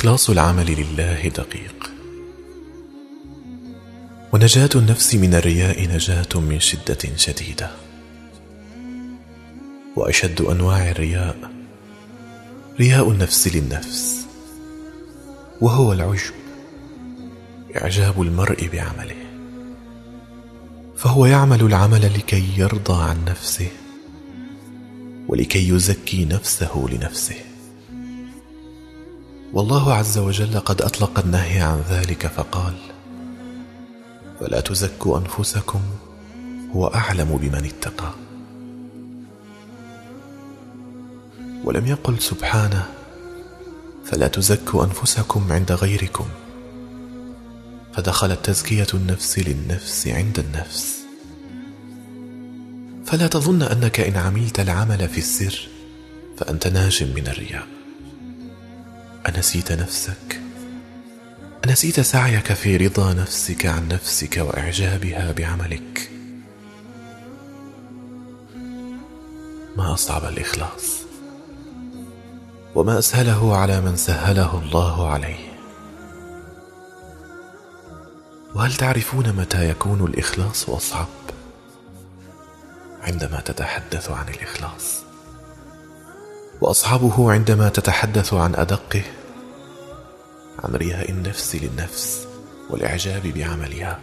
إخلاص العمل لله دقيق، ونجاة النفس من الرياء نجاة من شدة شديدة. وأشد أنواع الرياء رياء النفس للنفس، وهو العجب، إعجاب المرء بعمله، فهو يعمل العمل لكي يرضى عن نفسه ولكي يزكي نفسه لنفسه. والله عز وجل قد أطلق النهي عن ذلك فقال: فلا تزكوا أنفسكم هو أعلم بمن اتقى. ولم يقل سبحانه: فلا تزكوا أنفسكم عند غيركم، فدخلت تزكية النفس للنفس عند النفس. فلا تظن أنك إن عملت العمل في السر فأنت ناج من الرياء. أنسيت نفسك؟ أنسيت سعيك في رضا نفسك عن نفسك وإعجابها بعملك؟ ما أصعب الإخلاص، وما أسهله على من سهله الله عليه. وهل تعرفون متى يكون الإخلاص أصعب؟ عندما تتحدث عن الإخلاص، وأصعبه عندما تتحدث عن أدقه، عن رياء النفس للنفس والإعجاب بعملها.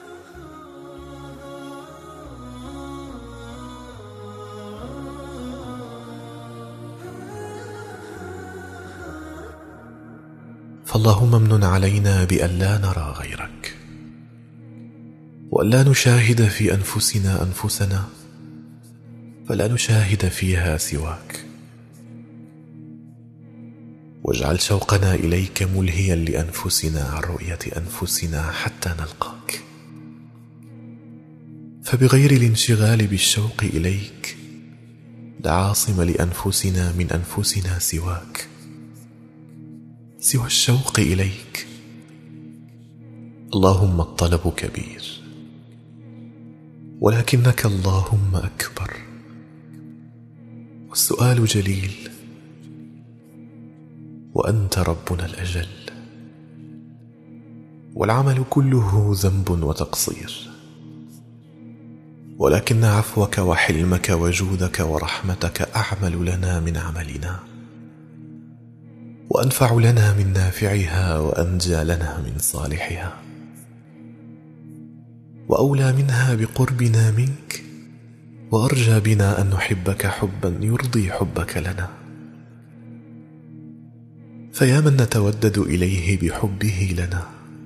فاللهم امنن علينا بأن لا نرى غيرك، وأن لا نشاهد في أنفسنا أنفسنا، فلا نشاهد فيها سواك. واجعل شوقنا إليك ملهيا لأنفسنا عن رؤية أنفسنا حتى نلقاك، فبغير الانشغال بالشوق إليك لا عاصم لأنفسنا من أنفسنا سواك، سوى الشوق إليك. اللهم الطلب كبير، ولكنك اللهم أكبر، والسؤال جليل، وأنت ربنا الأجل، والعمل كله ذنب وتقصير، ولكن عفوك وحلمك وجودك ورحمتك أعمل لنا من عملنا، وأنفع لنا من نافعها، وأنجى لنا من صالحها، وأولى منها بقربنا منك، وأرجى بنا أن نحبك حبا يرضي حبك لنا. فيا من نتودد إليه بحبه لنا،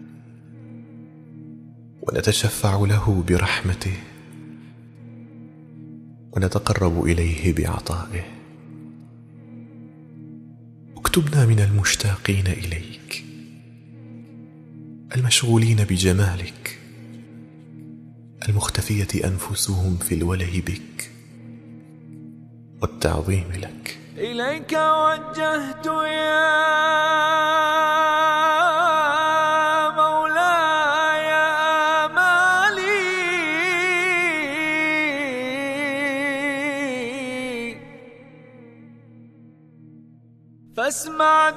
ونتشفع له برحمته، ونتقرب إليه بعطائه. اكتبنا من المشتاقين إليك، المشغولين بجمالك، المختفية أنفسهم في الوله بك والتعظيم لك. إليك وجهت يا مولاي آمالي، فاسمع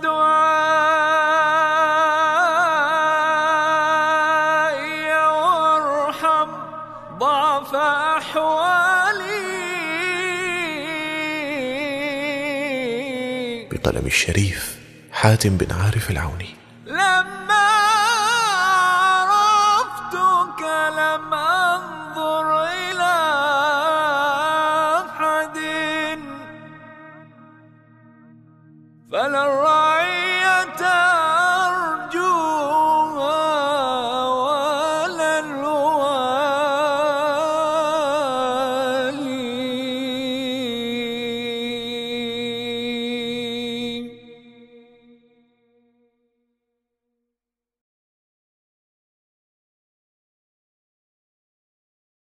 دعائي وارحم ضعف أحوالي. بقلم الشريف حاتم بن عارف العوني.